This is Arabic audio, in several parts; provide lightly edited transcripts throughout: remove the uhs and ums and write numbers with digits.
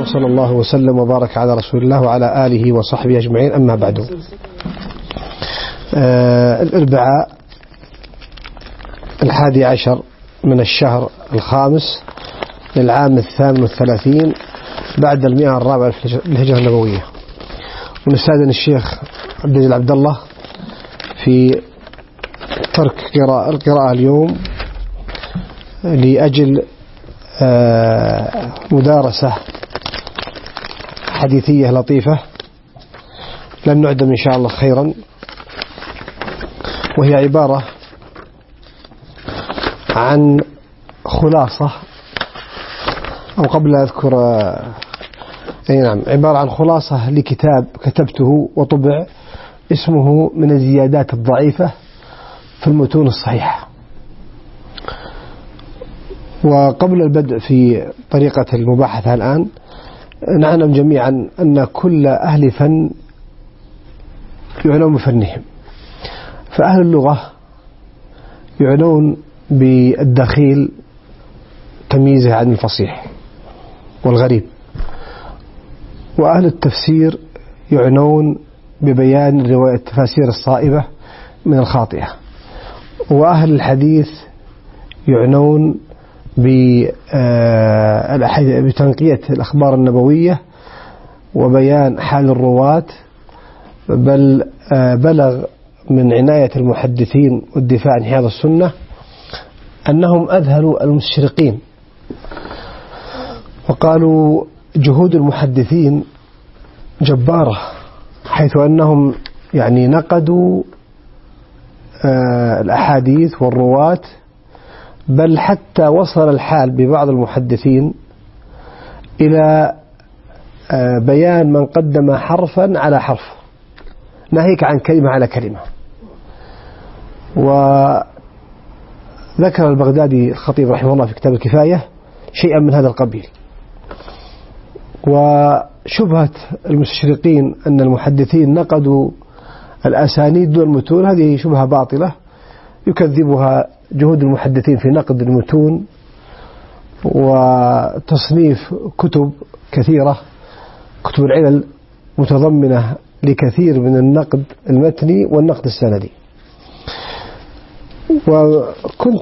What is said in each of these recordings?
وصلى الله وسلم وبارك على رسول الله وعلى آله وصحبه أجمعين. أما بعد، الأربعاء 11 من الشهر الخامس للعام 38 بعد 104 للهجرة النبوية. ونستأذن الشيخ عبد الله في ترك القراءة اليوم لأجل مدارسة حديثية لطيفة لن نعدم إن شاء الله خيرا، وهي عبارة عن خلاصة، أو قبل أذكر عبارة عن خلاصة لكتاب كتبته وطبع اسمه من الزيادات الضعيفة في المتون الصحيحة. وقبل البدء في طريقة المباحثة الآن، نعلم جميعا أن كل أهل فن يعنون بفنهم، فأهل اللغة يعنون بالدخيل تمييزه عن الفصيح والغريب، وأهل التفسير يعنون ببيان رواية التفاسير الصائبة من الخاطئة، وأهل الحديث يعنون بتنقية الأخبار النبوية وبيان حال الرواة. بل بلغ من عناية المحدثين والدفاع عن حياض السنة أنهم أذهلوا المستشرقين، وقالوا جهود المحدثين جبارة، حيث أنهم نقدوا الأحاديث والرواة، بل حتى وصل الحال ببعض المحدثين إلى بيان من قدم حرفا على حرف، ناهيك عن كلمة على كلمة. وذكر البغدادي الخطيب رحمه الله في كتاب الكفاية شيئا من هذا القبيل. وشبهة المستشرقين أن المحدثين نقدوا الأسانيد دون المتون، هذه شبهة باطلة يكذبها جهود المحدثين في نقد المتون وتصنيف كتب كثيرة، كتب العلل متضمنة لكثير من النقد المتني والنقد السندي. وكنت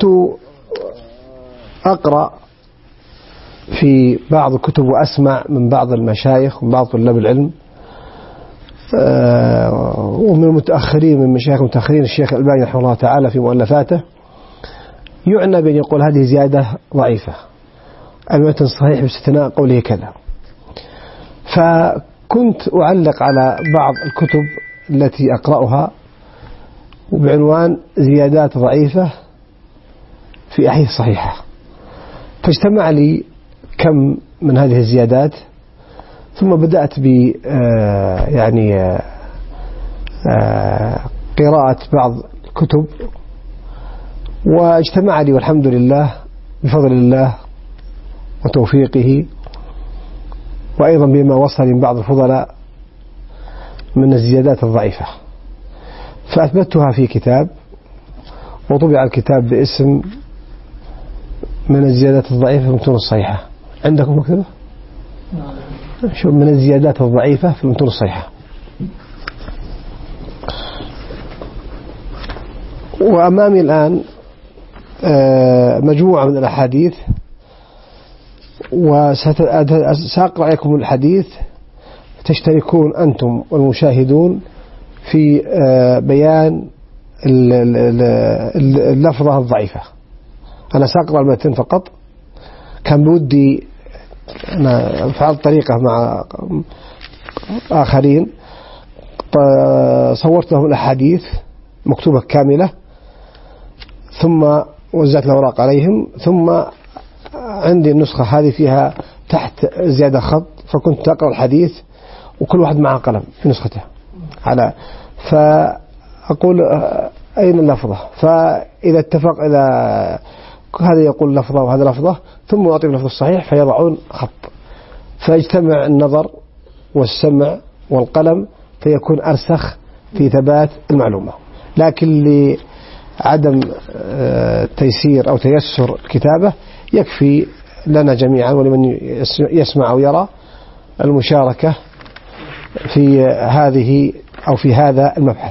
أقرأ في بعض الكتب وأسمع من بعض المشايخ ومن بعض طلاب العلم ومن المتأخرين، من مشايخ المتأخرين الشيخ الألباني رحمه الله تعالى في مؤلفاته، يعنى بأن يقول هذه زيادة ضعيفة، المتن صحيح باستثناء قوله كذا. فكنت أعلق على بعض الكتب التي أقرأها بعنوان زيادات ضعيفة في أحاديث صحيحة، فاجتمع لي كم من هذه الزيادات، ثم بدأت قراءة بعض الكتب، واجتمع لي والحمد لله بفضل الله وتوفيقه، وأيضا بما وصل من بعض الفضلاء من الزيادات الضعيفة، فأثبتها في كتاب، وطبع الكتاب باسم من الزيادات الضعيفة في المتون الصحيحة. عندكم مكتبة؟ شوف، من الزيادات الضعيفة في المتون الصحيحة. وأمامي الآن مجموعة من الأحاديث، وسأقرأ عليكم الحديث تشتركون أنتم والمشاهدون في بيان اللفظة الضعيفة. أنا سأقرأ المتن فقط، كان بودي أنا فعلت طريقة مع آخرين، صورت لهم الأحاديث مكتوبة كاملة، ثم وزعت الأوراق عليهم، ثم عندي النسخة هذه فيها تحت زيادة خط، فكنت أقرأ الحديث وكل واحد معه قلم في نسخته فأقول أين اللفظة، فإذا اتفق، إذا هذا يقول لفظة وهذا لفظة، ثم أعطي اللفظ الصحيح فيضعون خط، فيجتمع النظر والسمع والقلم فيكون أرسخ في ثبات المعلومة. لكن لعدم تيسير أو تيسر الكتابة يكفي لنا جميعا ولمن يسمع أو يرى المشاركة في هذه أو في هذا المبحث.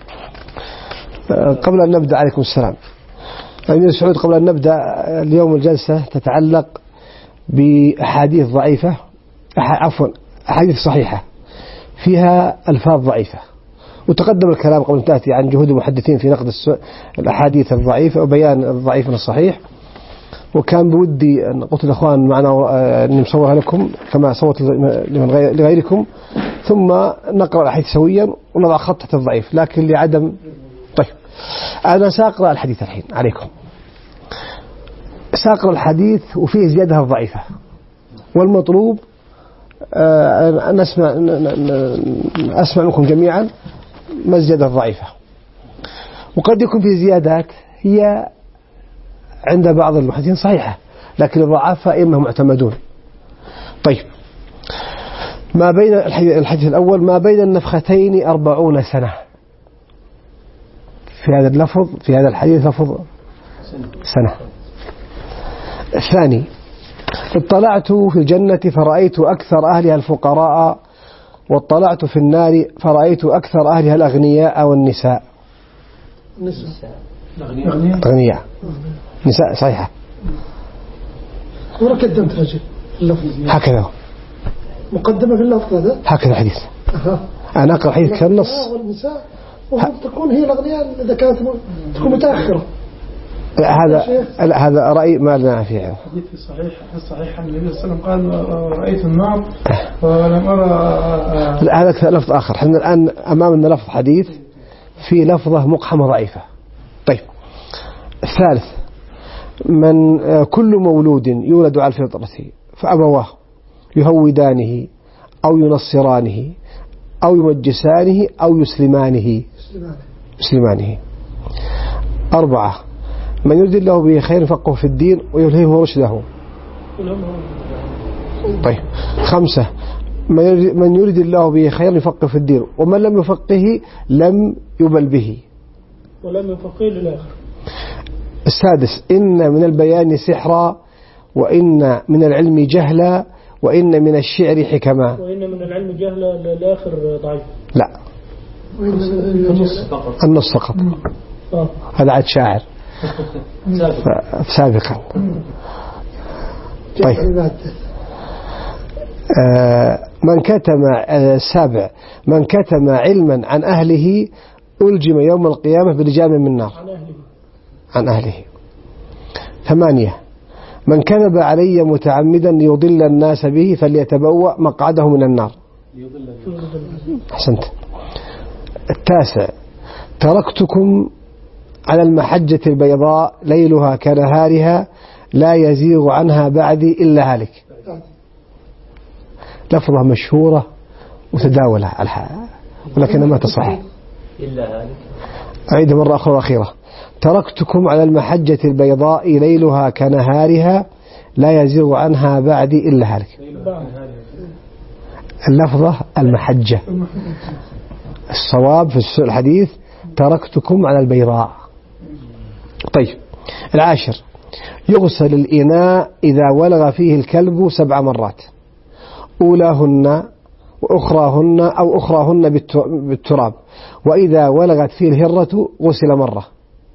قبل أن نبدأ، عليكم السلام. أمير سعود، قبل أن نبدأ اليوم الجلسة تتعلق بأحاديث ضعيفة، أحاديث صحيحة فيها ألفاظ ضعيفة، وتقدم الكلام قبل أن تأتي عن جهود المحدثين في نقد الأحاديث الضعيفة وبيان الضعيف من الصحيح. وكان بودي أن قلت الأخوان معنا أني مصورها لكم كما صوت لغيركم، ثم نقرأ الحديث سويا ونضع خط تحت الضعيف، لكن لعدم. طيب، أنا سأقرأ الحديث الحين عليكم. سأقرأ الحديث وفيه زيادة ضعيفة، والمطلوب أن أسمع منكم جميعا ما الزيادة الضعيفة. وقد يكون في زيادات هي عند بعض المحدثين صحيحة، لكن الضعفاء إما معتمدون. طيب، ما بين الحديث الأول: ما بين النفختين 40 سنة. في هذا اللفظ، في هذا الحديث لفظ سنة. الثاني: اطلعت في الجنة فرأيت أكثر أهلها الفقراء، واطلعت في النار فرأيت أكثر أهلها الأغنياء والنساء. أغنياء نساء، صحيحة. ولا قدمت رجل اللفظ هكذا مقدمة في اللفظ هذا، هكذا الحديث. أنا أقرأ الحديث كالنص. والنساء تكون هي الأغنياء إذا كانت تكون متأخرة. هذا رأي ما لنا فيه. حديث صحيح النبي صلى الله عليه وسلم قال: رأيت النار ولم أرى. هذا لفظ آخر. احنا الآن أمامنا لفظ حديث في لفظة مقحمة ضعيفة. طيب، الثالث: من كل مولود يولد على الفطرة فأبواه يهودانه أو ينصرانه أو يمجسانه أو يسلمانه. 4: من يريد الله به خير يفقهه في الدين ويلهمه رشده. طيب. 5: من يريد الله به خير يفقه في الدين، ومن لم يفقه لم يبل به ولم يفقه للآخر. 6: إن من البيان سحرا، وإن من العلم جهلا، وإن من الشعر حكما. وإن من العلم جهلا للآخر ضعيف. لا، النص فقط. هذا عاد شاعر سابقا. طيب، من كتم 7: من كتم علما عن أهله ألجم يوم القيامة بلجام من نار. عن أهله. 8: من كذب علي متعمدا ليضل الناس به فليتبوأ مقعده من النار. أحسنت. 9: تركتكم على المحجة البيضاء ليلها كنهارها لا يزيغ عنها بعدي إلا هالك. لفظة مشهورة متداولة ولكنها ما تصح. إلا هالك. أعيد مرة أخرى وأخيرة: تركتكم على المحجة البيضاء ليلها كنهارها لا يزيغ عنها بعدي إلا هالك. اللفظة المحجة. الصواب في الحديث: تركتكم على البيضاء. طيب، 10: يغسل الإناء إذا ولغ فيه الكلب 7 مرات، أولاهن وأخراهن أو أخراهن بالتراب، وإذا ولغت فيه الهرة غسل مرة.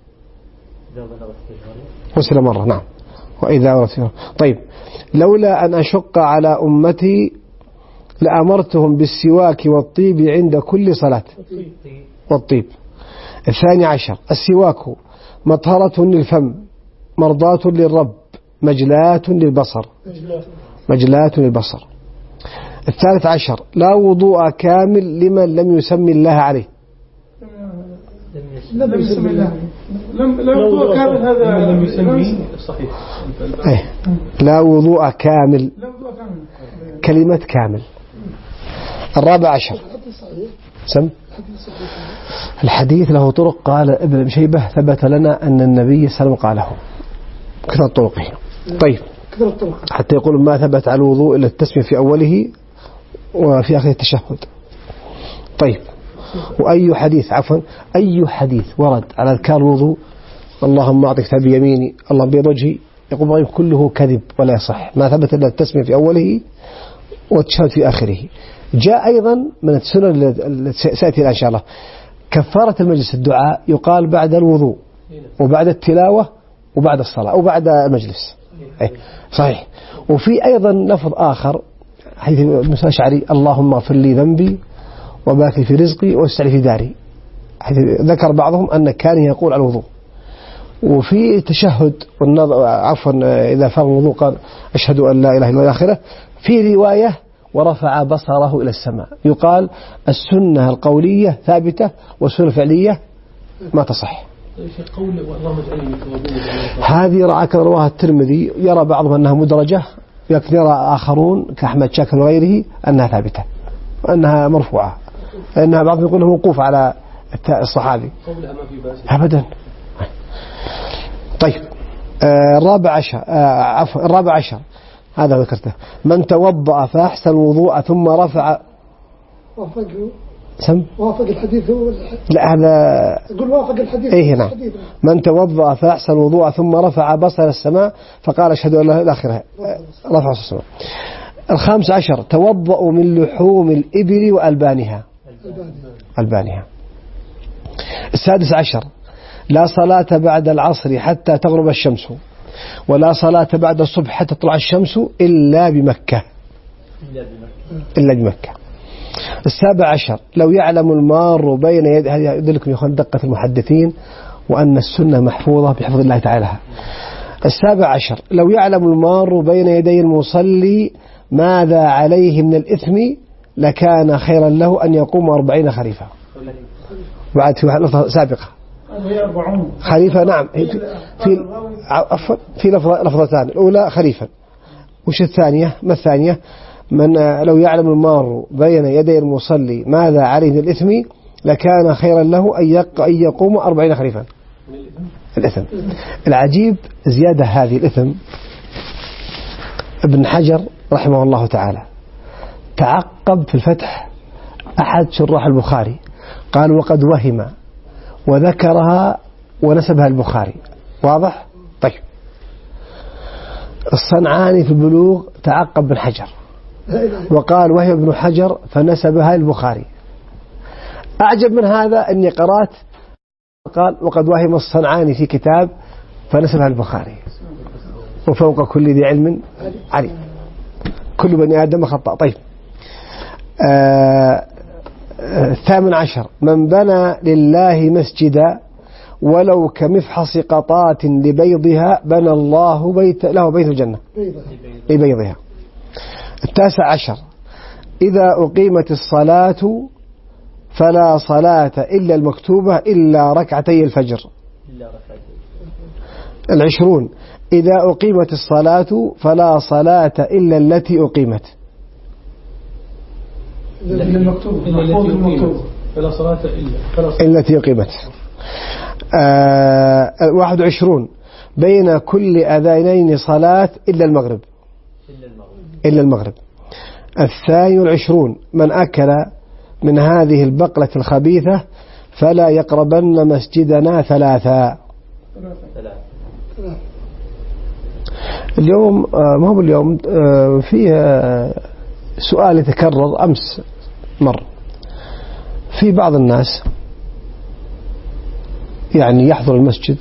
غسل مرة، نعم. وإذا ولغت فيه. طيب، لولا أن أشق على أمتي لأمرتهم بالسواك والطيب عند كل صلاة. والطيب. 12: السواك مطهرة للفم، مرضاة للرب، مجلاة للبصر. 13: لا وضوء كامل لمن لم يسمي الله عليه. لم يسمي الله. لا وضوء كامل، هذا لم يسمي صحيح. لا وضوء كامل، كلمة كامل. 14: سم الحديث له طرق. قال ابن شيبة: ثبت لنا أن النبي صلى الله عليه وسلم قاله. كثر طرقه. طيب، حتى يقول ما ثبت على الوضوء إلا التسمية في أوله وفي آخر التشهد. طيب، وأي حديث أي حديث ورد على أذكار الوضوء: اللهم أعطك كتاب بيميني، اللهم بيض وجهي، يقول كله كذب ولا يصح. ما ثبت إلا التسمية في أوله والتشهد في آخره. جاء أيضا من السنن التي سأتي إن شاء الله كفارة المجلس الدعاء يقال بعد الوضوء وبعد التلاوة وبعد الصلاة أو بعد المجلس. صحيح. وفي أيضا لفظ آخر حيث موسى الأشعري اللهم اغفر لي ذنبي وبارك في رزقي ووسع لي في داري، حيث ذكر بعضهم أن كان يقول على الوضوء. وفي تشهد إذا فرغ الوضوء قال أشهد أن لا إله إلا الله آخره. في رواية ورفع بصره إلى السماء. يقال السنة القولية ثابتة والسنة الفعلية ما تصح. هذه رواها الترمذي، يرى بعضهم أنها مدرجة، لكن يرى آخرون كأحمد شاكر وغيره أنها ثابتة وأنها مرفوعة، لأنها بعضهم يقول موقوف على الصحابي أبدا. طيب الرابع عشر هذا ذكرته، من توضأ فأحسن الوضوء ثم رفع وافق الحديث هو لا هذا يقول وافق الحديث. إيه نعم. من توضأ فأحسن الوضوء ثم رفع بصر السماء فقال أشهد أن لا إله إلا الله رفع السماء. 15 توضأ من لحوم الإبل وألبانها. 16 لا صلاة بعد العصر حتى تغرب الشمس ولا صلاة بعد الصبح حتى تطلع الشمس إلا بمكة. 17 لو يعلم المار بين يد، هذه يدلكم يا أخوان دقة المحدثين وأن السنة محفوظة بحفظ الله تعالى. 17 لو يعلم المار بين يدي المصلي ماذا عليه من الإثم لكان خيرا له أن يقوم 40 خريفا. بعد في لفظة سابقة خليفة. نعم في لفظتان، الأولى خليفة، وش الثانية؟ ما الثانية؟ من لو يعلم المار بين يدي المصلي ماذا عليه من الإثم لكان خيرا له أن يقوم 40 خريفا. الإثم العجيب زيادة هذه الإثم، ابن حجر رحمه الله تعالى تعقب في الفتح أحد شراح البخاري قال وقد وهم وذكرها ونسبها البخاري. واضح؟ طيب الصنعاني في البلوغ تعقب ابن حجر وقال وهي ابن حجر فنسبها البخاري. أعجب من هذا أني قرأت قال وقد وهم الصنعاني في كتاب فنسبها البخاري وفوق كل ذي علم عليم، كل بني آدم خطأ. طيب 18 من بنى لله مسجدا ولو كمفحص قطات لبيضها بنى الله له بيت الجنة لبيضها. 19 إذا أقيمت الصلاة فلا صلاة إلا المكتوبة إلا ركعتي الفجر. 20 إذا أقيمت الصلاة فلا صلاة إلا التي أقيمت. فلا صلاة إلا التي أقيمت. 21 بين كل أذانين صلاة إلا المغرب. 22 من أكل من هذه البقلة الخبيثة فلا يقربن مسجدنا 3. اليوم ما هو اليوم فيه سؤال يتكرر أمس مر في بعض الناس يعني يحضر المسجد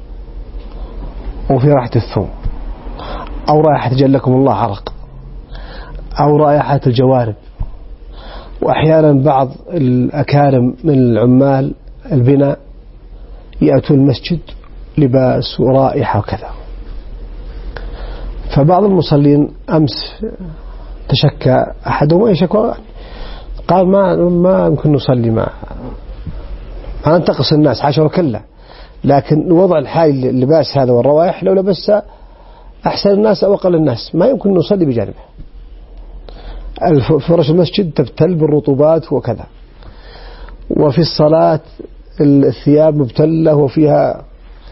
وفي رائحة الثوم أو رائحة جلكم الله عرق أو رائحة الجوارب، وأحيانا بعض الأكارم من العمال البناء يأتون المسجد لباس ورائحة وكذا. فبعض المصلين أمس تشكى أحدهم يشكى قال ما يمكن نصلي ما ننتقص الناس حاشا وكلا، لكن الوضع الحالي اللباس هذا والروائح لو لبس أحسن الناس أو أقل الناس ما يمكن نصلي بجانبه. فرش المسجد تبتل بالرطوبات وكذا، وفي الصلاة الثياب مبتلة وفيها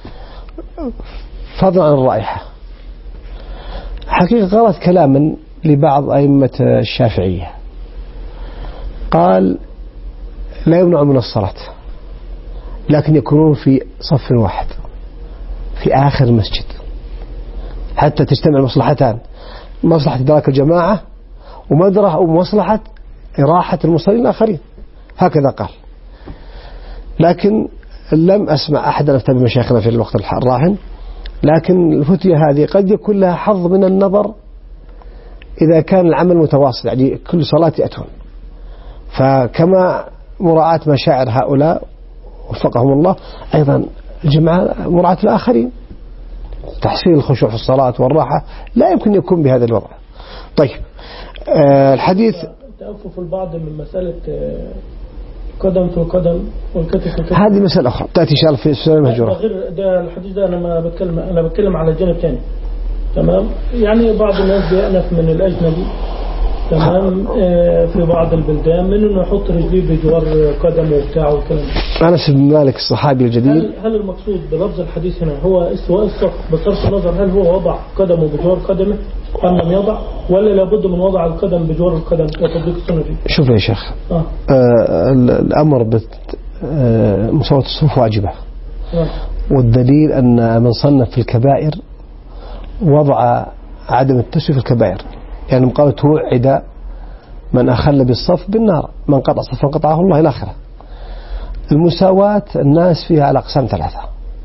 فضلا عن الرائحة. حقيقة قرأت كلاما لبعض أئمة الشافعية قال لا يمنع من الصلاة لكن يكونون في صف واحد في آخر المسجد حتى تجتمع المصلحتان، مصلحة إدراك الجماعة ومصلحة إراحة المصلين الآخرين، هكذا قال. لكن لم أسمع أحدا أفتى بمشايخنا في الوقت الراهن، لكن الفتية هذه قد يكون لها حظ من النظر إذا كان العمل متواصل، يعني كل صلاة يأتون. فكما مراعاة مشاعر هؤلاء وفقهم الله، أيضا الجماعة مراعاة الآخرين، تحصيل الخشوع في الصلاة والراحة لا يمكن يكون بهذا الوضع. طيب الحديث تأفف البعض من مسألة قدم في قدم والكتف في كتف، هذه مسألة أخرى تأتي إن شاء الله في السنة المهجورة. غير ده الحديث ده أنا بتكلم على الجانب الثاني. تمام، يعني بعض الناس بيأنف من الأجنبي، تمام، في بعض البلدان من إنه يحط رجليه بجوار قدمه وبتاعه والكلام ده. أنس بن مالك الصحابي الجديد، هل المقصود بلفظ الحديث هنا هو استواء الصف بصرف النظر هل هو وضع قدمه بجوار قدمه أم لم يضع، ولا لابد من وضع القدم بجوار القدم وتطبيق السنة فيه؟ شوف يا شيخ، الأمر بمساواة الصفوف واجبة، والدليل أن من صنف في الكبائر وضع عدم التسوية في الكبائر، يعني مقالة توعد من أخل بالصف بالنار، من قطع صفا قطعه الله إلى آخره. المساواة الناس فيها على أقسام ثلاثة،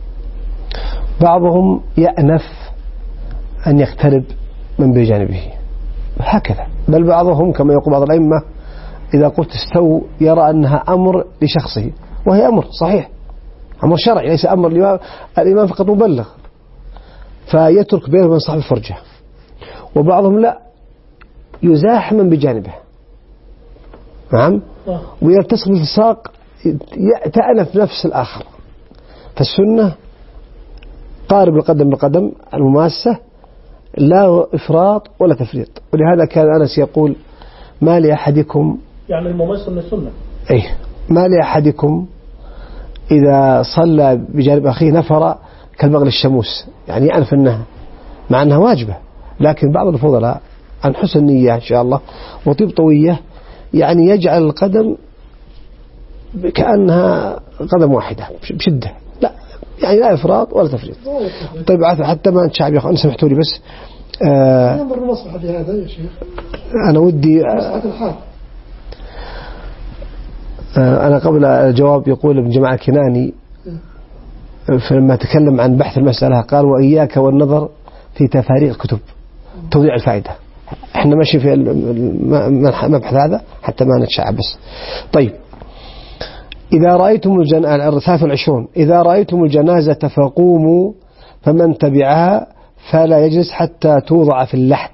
بعضهم يأنف أن يقترب من بجانبه هكذا، بل بعضهم كما يقول بعض الأئمة إذا قلت استووا يرى أنها أمر لشخصه، وهي أمر صحيح، أمر شرعي ليس أمر الإمام فقط مبلغ، فيترك بينه وبين صاحب الفرجة. وبعضهم لا، يزاحم من بجانبه، نعم، ويلتصق بالساق، تأنف نفس الآخر. فالسنة قارب القدم بالقدم، المماسة، لا إفراط ولا تفريط. ولهذا كان أنس يقول ما لأحدكم، يعني المماسة من السنة، ما لأحدكم إذا صلى بجانب أخيه نفر كالبغل الشموس، يعني يأنف النهى مع أنها واجبة، لكن بعض الفضلاء عن حسن نية إن شاء الله وطيب طوية يعني يجعل القدم كأنها قدم واحدة بشدة، لا يعني لا إفراط ولا تفريط. طيب حتى ما الشعب يا أخوان أنا سمحتوا لي بس ينظر المصلحة في هذا يا شيخ، أنا ودي مصلحة الحال. أنا قبل الجواب يقول ابن جماعة الكناني فلما تكلم عن بحث المسألة قال وإياك والنظر في تفاريق الكتب توضيع الفائدة. احنا ماشي في المبحث هذا حتى ما نتشعب بس. طيب إذا رأيتم الرثاث 20 إذا رأيتم الجنازة فقوموا فمن تبعها فلا يجلس حتى توضع في اللحد.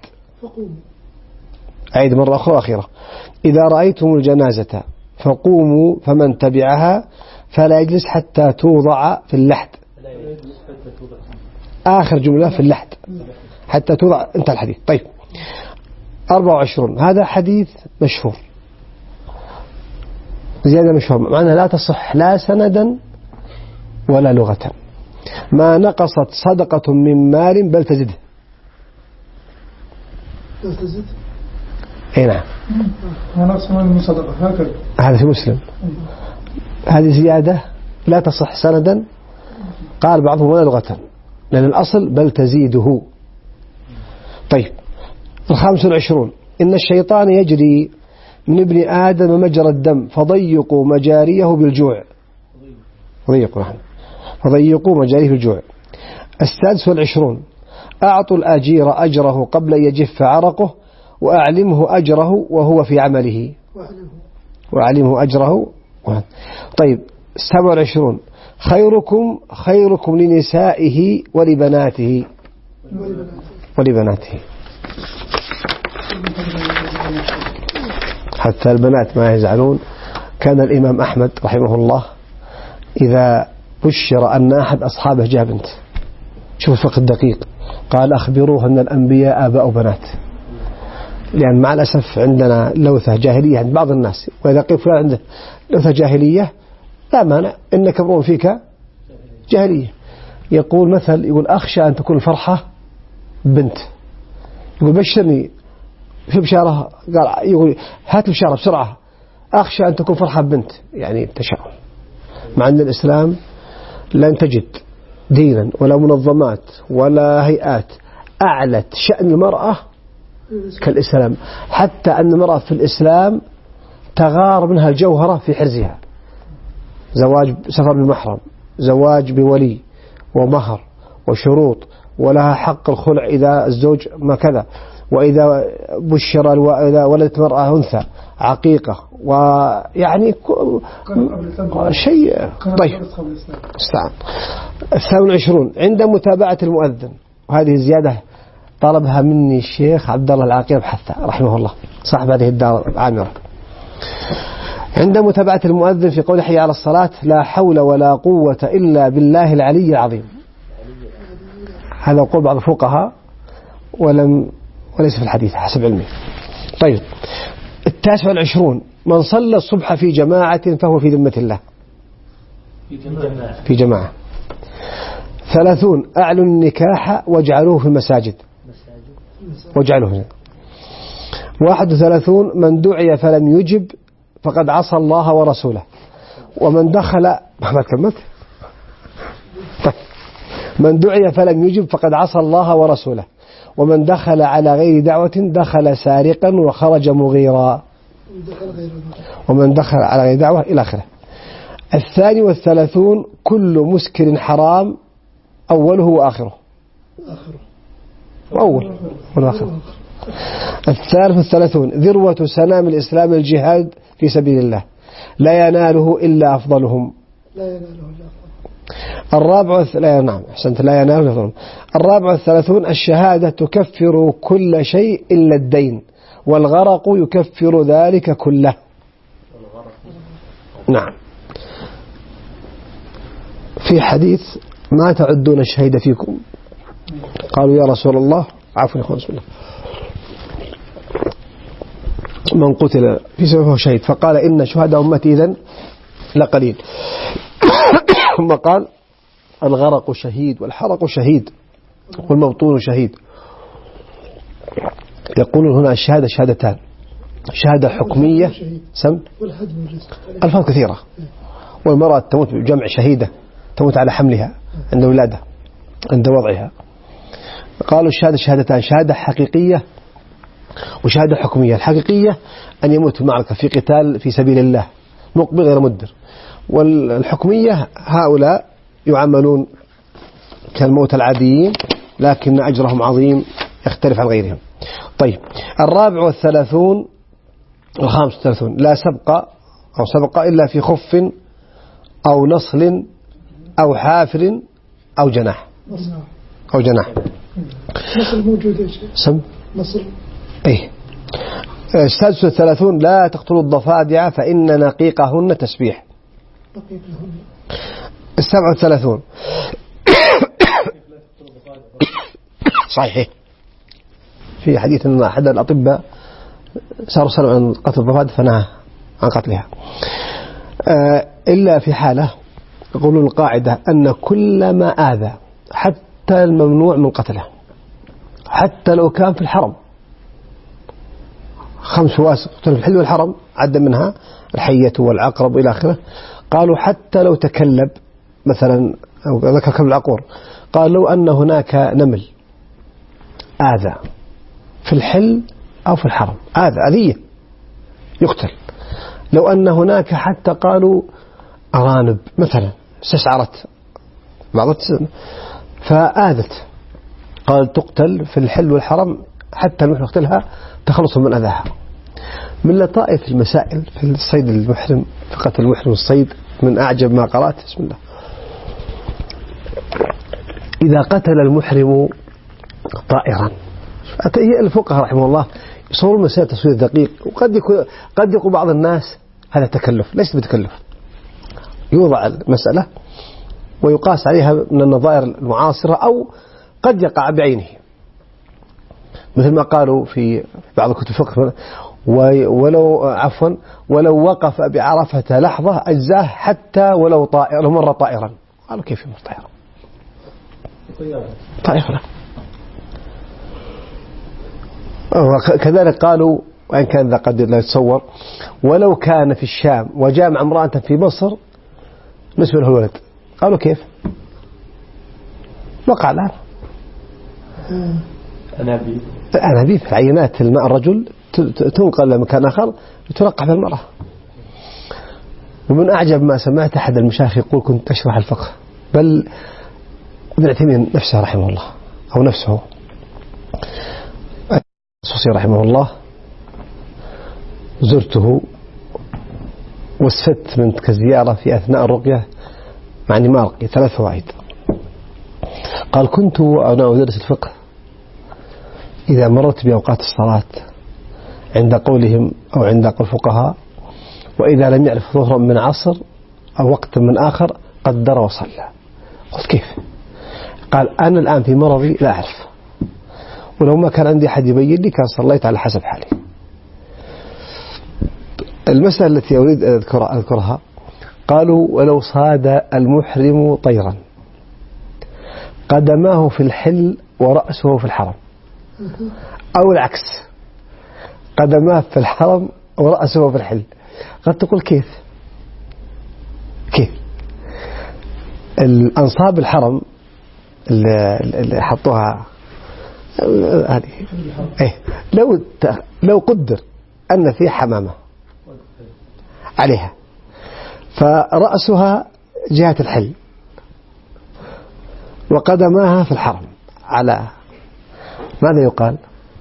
أعيد مرة أخيرة، إذا رأيتم الجنازة فقوموا فمن تبعها فلا يجلس حتى توضع في اللحد. آخر جملة في اللحد حتى توضع، انتهى الحديث. طيب 24 هذا حديث مشهور، زيادة مشهور، معنى لا تصح لا سندا ولا لغة. ما نقصت صدقة من مال بل تزده. اي نعم، ما نقص مال من صدقة هكذا، هذا في مسلم. هذه زيادة لا تصح سندا، قال بعضهم ولا لغة، لأن الأصل بل تزيده. طيب 25 إن الشيطان يجري من ابن آدم مجرى الدم فضيقوا مجاريه بالجوع. فضيقوا مجاريه بالجوع. 26 أعطوا الأجير أجره قبل أن يجف عرقه وأعلمه أجره وهو في عمله. وأعلمه أجره. طيب 27 خيركم لنسائه ولبناته. حتى البنات ما يزعلون. كان الإمام أحمد رحمه الله إذا بشر أن أحد أصحابه جاء بنت، شوف الفقه الدقيق، قال أخبروه أن الأنبياء آباء بنات، لأن مع الأسف عندنا لوثة جاهلية عند بعض الناس، وإذا قيل فلان عنده لوثة جاهلية لا مانع، إنك امرؤ فيك جاهلية. يقول مثل، يقول أخشى أن تكون الفرحة بنت، يقول بشرني في بشارة، قال يقول هات البشارة بسرعة، أخشى أن تكون فرحة بنت، يعني تشاؤم. مع أن الإسلام لن تجد دينا ولا منظمات ولا هيئات أعلت شأن المرأة كالإسلام، حتى أن المرأة في الإسلام تغار منها الجوهرة في حرزها، زواج سفر بمحرم، زواج بولي ومهر وشروط، ولها حق الخلع إذا الزوج ما كذا، وإذا بشر وإذا ولدت مرأة أنثى عقيقة، ويعني شيء. طيب استعان. 28 عند متابعة المؤذن، وهذه زيادة طلبها مني الشيخ عبد الله العقيل حثة رحمه الله صاحب هذه الدار العامرة. عند متابعة المؤذن في قول حي على الصلاة لا حول ولا قوة إلا بالله العلي العظيم، هذا قول بعض الفقهاء وليس في الحديث حسب علمي. طيب 29 من صلى الصبح في جماعة فهو في ذمة الله، في جماعة. 30 أعلوا النكاح واجعلوه في المساجد، واجعلوه. 31 من دعي فلم يجب فقد عصى الله ورسوله، ومن دخل ما كملت. طيب من دعي فلم يجب فقد عصى الله ورسوله، ومن دخل على غير دعوة دخل سارقا وخرج مغيرا، ومن دخل على غير دعوة إلى آخره. 32 كل مسكر حرام أوله وآخره، أول وآخره. 33 ذروة سنام الإسلام الجهاد في سبيل الله لا يناله إلا أفضلهم. نعم أحسنت، لا يناله إلا أفضلهم. 34 الشهادة تكفر كل شيء إلا الدين، والغرق يكفر ذلك كله. نعم. في حديث ما تعدون الشهيد فيكم؟ قالوا يا رسول الله، عفوا بسم الله، من قتل في سبيله شهيد، فقال إن شهداء أمتي إذن لقليل. ثم قال الغرق شهيد والحرق شهيد والمبطون شهيد. يقولون هنا الشهادة شهادتان، شهادة حكمية ألفاظ كثيرة، والمرأة تموت بجمع شهيدة، تموت على حملها عند ولادها عند وضعها. قالوا الشهادة شهادتان، شهادة حقيقية وشهادة حكمية. الحقيقية أن يموت في معركة في قتال في سبيل الله مقبل غير مدبر، والحكمية هؤلاء يعملون كالموت العاديين لكن أجرهم عظيم يختلف عن غيرهم. طيب 34 35 لا سبق إلا في خف أو نصل أو حافر أو جناح نصل موجود يا شيخ. نصل إيه. 36 لا تقتلوا الضفادع فإن نقيقهن تسبيح. 37 صحيح في حديث أن أحد الأطباء صاروا سألوا عن قتل الضفادع فنهى عن قتلها، إلا في حالة يقولون القاعدة أن كل ما آذى حتى الممنوع من قتله، حتى لو كان في الحرم، 5 فواسق في الحل والحرم عد منها الحية والعقرب إلى آخره. قالوا حتى لو تكلب مثلا أو ذكر كلب العقور، قال لو أن هناك نمل آذى في الحل أو في الحرم أذية يقتل. لو أن هناك حتى قالوا أرانب مثلا استشعرت بعض فآذت، قال تقتل في الحل والحرم حتى المحرم يقتلها تخلص من أذاها. من لطائف المسائل في الصيد المحرم، في قتل المحرم والصيد، من أعجب ما قرأت بسم الله، إذا قتل المحرم طائرا، الفقهاء رحمه الله يصورون المسائل تصوير دقيق، وقد يقول بعض الناس هذا تكلف، ليس بتكلف، يوضع المسألة ويقاس عليها من النظائر المعاصرة أو قد يقع بعينه، مثل ما قالوا في بعض كتب الفقه ولو وقف بعرفة لحظة أجزاه حتى ولو مر طائرا. قالوا كيف يمر طائرا؟ كذلك قالوا وإن كان ذا قد لا يتصور، ولو كان في الشام وجامع امرأة في مصر نسبة له الولد. قالوا كيف؟ وقع الآن أنابيب عينات الماء الرجل تنقل لمكان آخر تلقح بالمرأة. ومن أعجب ما سمعت أحد المشايخ يقول كنت أشرح الفقه، بل ابن عثيمين نفسه رحمه الله أو نفسه الصوصي رحمه الله زرته واستفدت من كزيارة في أثناء الرقية، معني ما أرقي 3 فوائد. قال كنت أنا أدرس الفقه إذا مررت بأوقات الصلاة عند قولهم أو عند قول الفقهاء، وإذا لم يعرف ظهرا من عصر أو وقت من آخر قدر وصلى. قلت كيف؟ قال أنا الآن في مرضي لا أعرف، ولو ما كان عندي أحد يبين لي كان صليت على حسب حالي. المسألة التي أريد أذكرها قالوا ولو صاد المحرم طيرا قدماه في الحل ورأسه في الحرم، أو العكس قدماه في الحرم ورأسه في الحل، قد تقول كيف الأنصاب الحرم اللي حطوها هذه لو قدر أن في حمامة عليها فرأسها جهة الحل وقدماها في الحرم، على ماذا يقال؟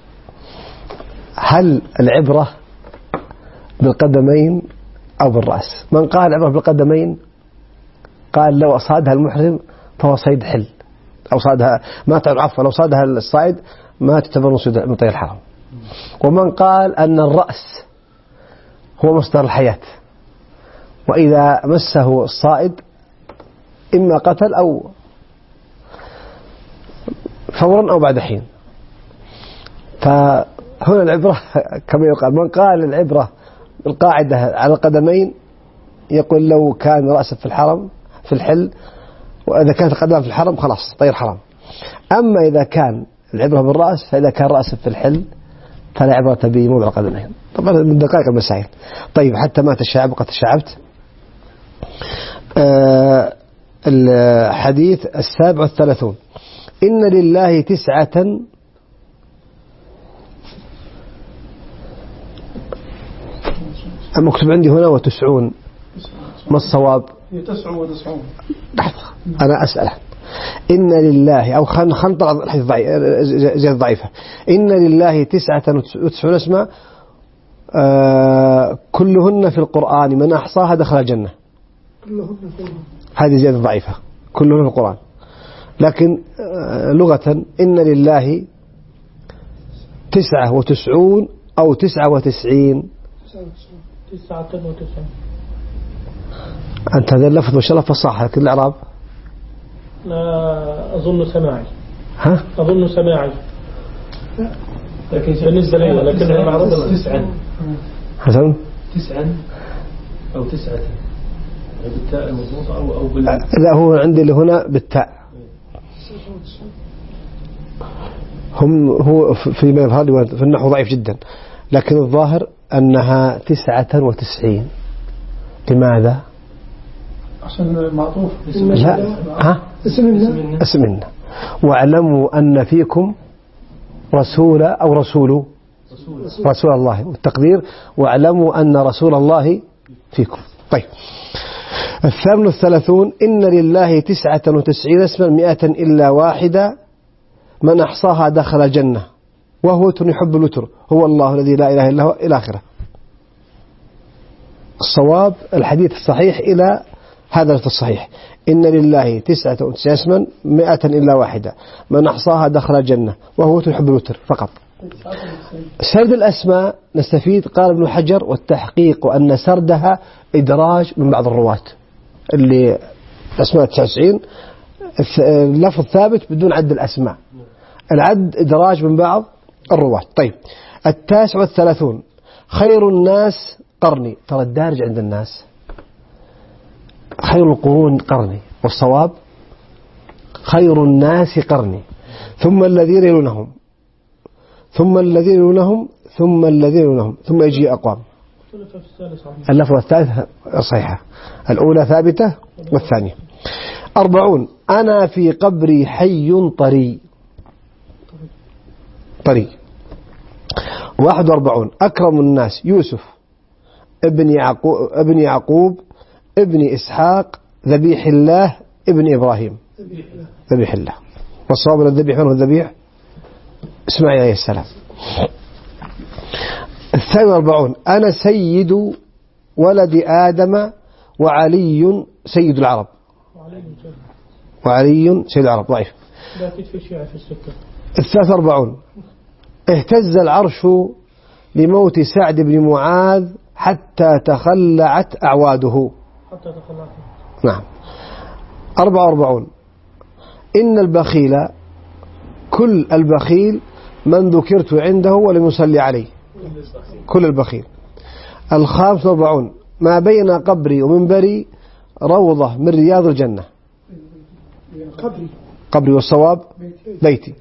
هل العبرة بالقدمين أو بالرأس؟ من قال العبرة بالقدمين قال لو أصادها المحرم فهو صيد حل، أو صادها ما تعرف، لو صادها الصائد ما تعتبر من طير الحرم. ومن قال أن الرأس هو مصدر الحياة، وإذا مسه الصائد إما قتل أو فورا أو بعد حين. فهنا العبرة كما يقال، من قال العبرة القاعدة على القدمين يقول لو كان رأسه في الحرم في الحل، وإذا كانت قدمه في الحرم خلاص طير حرم. أما إذا كان العبرة بالرأس فإذا كان رأسه في الحل فلا عبرة بموضع القدمين. طبعا من دقائق المسائل. طيب حتى ما تشعب وقد تشعبت. الحديث 37 إن لله 9 مكتوب عندي هنا و90، ما الصواب؟ 99. أنا أسأل إن لله أو خنطر الحديث زيادة ضعيفة. إن لله 99 اسما كلهن في القرآن من أحصاها دخل الجنة. هذه زيادة ضعيفة، كلهن في القرآن. لكن لغة إن لله 99 أو 99. 99. أنت هذا اللفظ ما شاء الله فصاحة، لكن الإعراب لا أظن سماعي. ها؟ أظن سماعي، لكن بالنسبة لي لكن الإعراب 9. حسن 9 أو 9 بالتاء المضبوطة أو لا هو عندي اللي هنا بالتاء. هو في هذا في النحو ضعيف جدا، لكن الظاهر أنها 99. لماذا؟ عشان معطوف لا اسم الله. واعلموا أن فيكم رسول أو رسول الله، والتقدير واعلموا أن رسول الله فيكم. طيب 38 إن لله 99 اسما 100 إلا واحدة من أحصاها دخل الجنة وهو يحب الوتر هو الله الذي لا إله إلا هو إلى آخره. الصواب الحديث الصحيح إلى هذا الصحيح إن لله 99 اسما 100 إلا واحدة من أحصاها دخل الجنة وهو يحب الوتر فقط. سرد الأسماء نستفيد قال ابن حجر والتحقيق أن سردها إدراج من بعض الرواة، اللي الأسماء 99 اللفظ ثابت بدون عد الأسماء، العد إدراج من بعض الرواة. طيب 39 خير الناس قرني، ترى الدارج عند الناس خير القرون قرني، والصواب خير الناس قرني ثم الذين يلونهم ثم الذين يلونهم ثم الذين يلونهم ثم يجي أقوام. اللفظ الثالث صحيحة، الأولى ثابتة والثانية. 40 أنا في قبري حي طري، طري. 41 أكرم الناس يوسف ابن يعقوب ابن إسحاق ذبيح الله ابن إبراهيم. ذبيح الله، والصواب الذبيح هو الذبيح إسماعيل عليه السلام. 42 أنا سيد ولد آدم وعلي سيد العرب. وعلي سيد العرب ضعيف. 43 اهتز العرش لموت سعد بن معاذ حتى تخلعت أعواده. نعم. 44 إن البخيل كل البخيل من ذكرت عنده ولم يصلي عليه. كل البخيل. 45 ما بين قبري ومنبري روضة من رياض الجنة. قبري والصواب بيتي.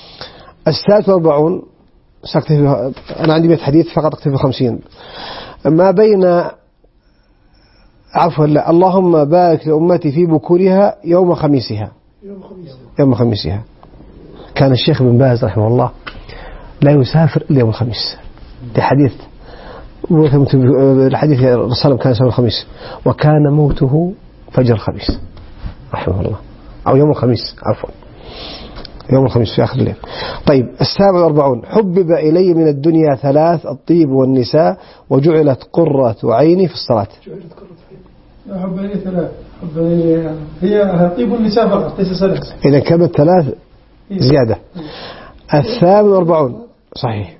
46 أنا عندي 100 حديث فقط أكتفي 50. ما بين عفوا لا اللهم بارك لأمتي في بكورها يوم خميسها. يوم خميسها. كان الشيخ بن باز رحمه الله لا يسافر إلا يوم الخميس. الحديث الحديث الرسول كان يوم الخميس وكان موته فجر الخميس رحمه الله، أو يوم الخميس عفوا يوم الخميس في آخر الليل. طيب. 47 حبب إلي من الدنيا 3 الطيب والنساء وجعلت قرة عيني في الصلاة. حب إلي 3 حب إلي هي طيب والنساء فقط ليس 3. إذا كانت 3 زيادة. 48 صحيح.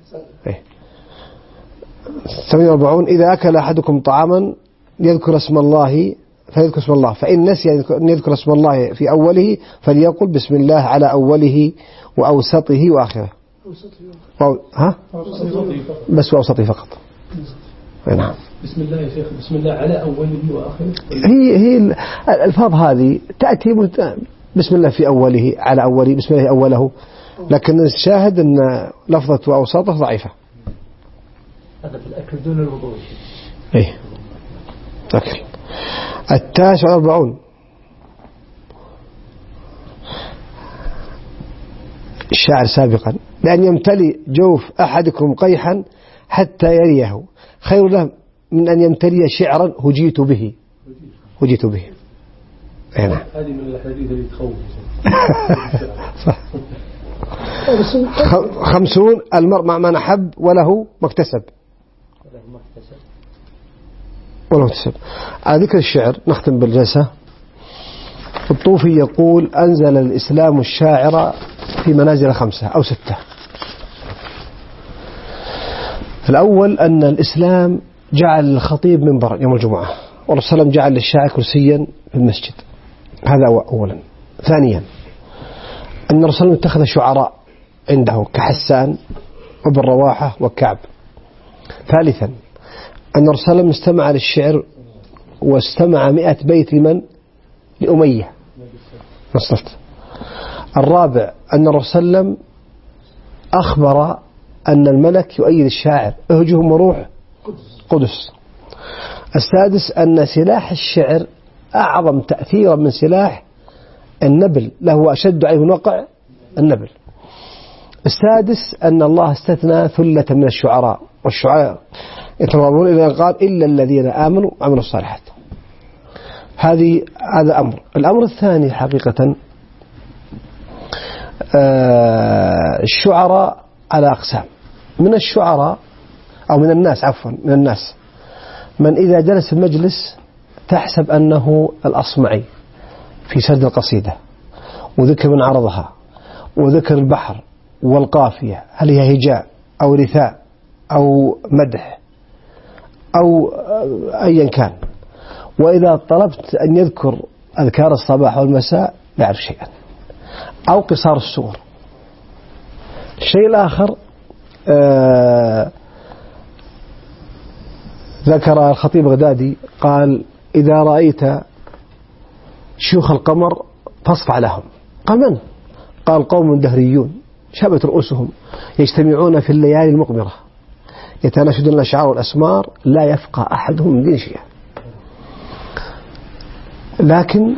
48 إذا أكل أحدكم طعاما يذكر اسم الله فيذكر اسم الله، فإن نسي أن يذكر اسم الله في أوله فليقل بسم الله على أوله وأوسطه وآخره. ها؟ بس وأوسطه فقط. نعم. بسم الله يا شيخ، بسم الله على أوله وآخره. هي الألفاظ هذه تأتي بسم الله في أوله على أوله بسم الله أوله، لكن الشاهد أن لفظة وأوسطه ضعيفة. هذا في الأكل دون الوضوء. إيه أكل. 49 الشاعر سابقا بأن يمتلي جوف أحدكم قيحا حتى يريه خير له من أن يمتلي شعرا هجيت به. هجيت به. نعم. هذه من الحديث اللي تخوف. 50 المرء مع من أحب وله مكتسب. وله مكتسب. على ذكر الشعر نختم بالجلسة. الطوفي يقول أنزل الإسلام الشاعر في منازل 5 أو 6. الأول أن الإسلام جعل الخطيب منبرا يوم الجمعة، والرسول صلى الله عليه وسلم جعل للشاعر كرسيا في المسجد. هذا أولا. ثانيا أن الرسول اتخذ شعراء عنده كحسان وابن رواحة وكعب. ثالثا أن الرسول استمع للشعر واستمع 100 بيت لمن؟ لأمية نصرت. الرابع أن الرسول أخبر أن الملك يؤيد الشاعر اهجهم وروح قدس. السادس أن سلاح الشعر أعظم تأثيرا من سلاح النبل، له أشد عليه وقع النبل. السادس أن الله استثنى ثلة من الشعراء، والشعراء يتواضعون إلى أن قال إلا الذين آمنوا وعملوا الصالحات. هذا أمر. الأمر الثاني حقيقة الشعراء على أقسام. من الشعراء أو من الناس عفوا من الناس من إذا جلس في المجلس تحسب أنه الأصمعي في سرد القصيدة وذكر من عرضها وذكر البحر والقافية، هل هي هجاء أو رثاء أو مدح أو أيا كان. وإذا طلبت أن يذكر أذكار الصباح والمساء لا يعرف شيئا، أو قصار السور. الشيء الآخر ذكر الخطيب البغدادي قال إذا رأيت شيوخ القمر فاصفع لهم. قال من؟ قال قوم دهريون شابت رؤوسهم يجتمعون في الليالي المقمرة يتناشدون الأشعار والأسمار لا يفقه أحدهم من دين شيئا. لكن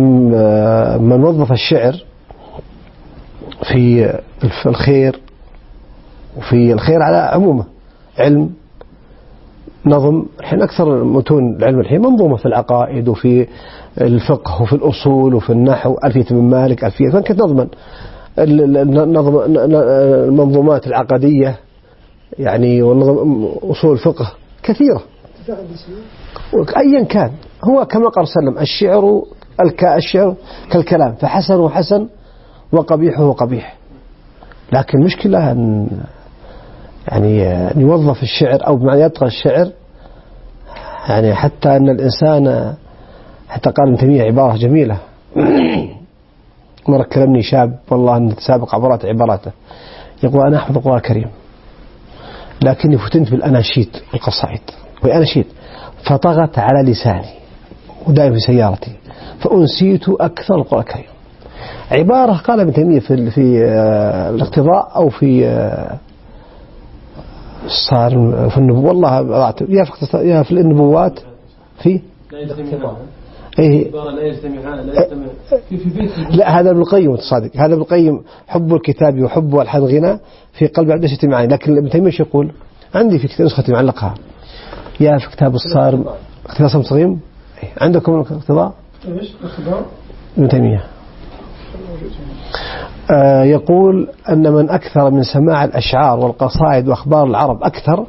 من وظف الشعر في الخير وفي الخير على عمومه، علم نظم. الحين أكثر متون العلم الحين منظومة في العقائد وفي الفقه وفي الأصول وفي النحو، ألفية بن مالك، ألفية فكانت نظما. المنظومات العقدية يعني والنظم أصول الفقه كثيرة. أيا كان هو كما قال سلم الشعر كالكلام، فحسن حسن وقبيحه قبيح. لكن المشكلة أن يعني يوظف الشعر أو بمعنى يطغى الشعر، يعني حتى أن الإنسان، حتى قال ابن تيمية عبارة جميلة مرة كلمني شاب والله أن تسابق عباراته، يقول أنا أحفظ القرآن الكريم لكني فتنت بالأناشيد والقصائد والأناشيد فطغت على لساني ودائما في سيارتي فأنسيت أكثر القرآن الكريم. عبارة قال ابن تيمية في الاقتضاء أو في صار في النبوة، والله يا في النبوات في لا هذا ابن القيم تصادق، هذا ابن القيم حب الكتاب وحب والحان غنى في قلب عبد معاني. لكن ابن تيمية يقول عندي في كتاب نسخة معلقها يا في كتاب الصارم اقتضاء صمصغيم، عندكم الاقتضاء ابن تيمية يقول أن من أكثر من سماع الأشعار والقصائد وأخبار العرب أكثر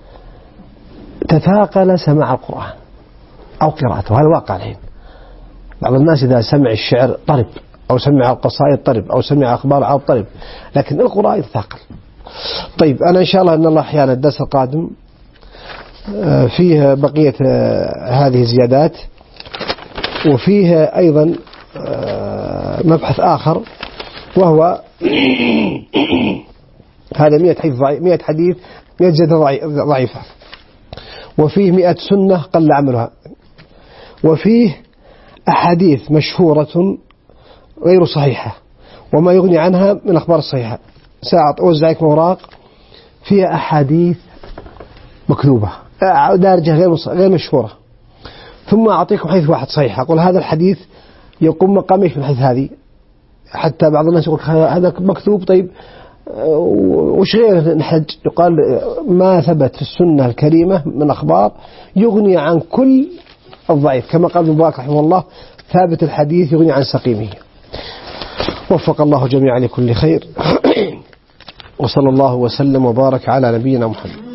تثاقل سماع القرآن أو قراءته. هذا الواقع الحين. بعض الناس إذا سمع الشعر طرب أو سمع القصائد طرب أو سمع أخبار العرب طرب، لكن القرآن يتثاقل. طيب أنا إن شاء الله أن الله أحيانا الدرس القادم فيه بقية هذه الزيادات، وفيه أيضا مبحث آخر وهو هذا 100 حديث 100 زيادة ضعيفة، وفيه 100 سنة قل عملها، وفيه أحاديث مشهورة غير صحيحة وما يغني عنها من أخبار الصحيحة. سأوزع لكم أوراق فيها أحاديث مكذوبة دارجة غير مشهورة، ثم أعطيكم حديث واحد صحيح أقول هذا الحديث يقوم مقامه في الحديث هذه. حتى بعض الناس يقول هذا مكتوب، طيب وش غير نحج؟ يقال ما ثبت في السنة الكريمة من أخبار يغني عن كل الضعيف، كما قال ابن مبارك رحمه الله ثابت الحديث يغني عن سقيمه. وفق الله جميعا لكل خير، وصلى الله وسلم وبارك على نبينا محمد.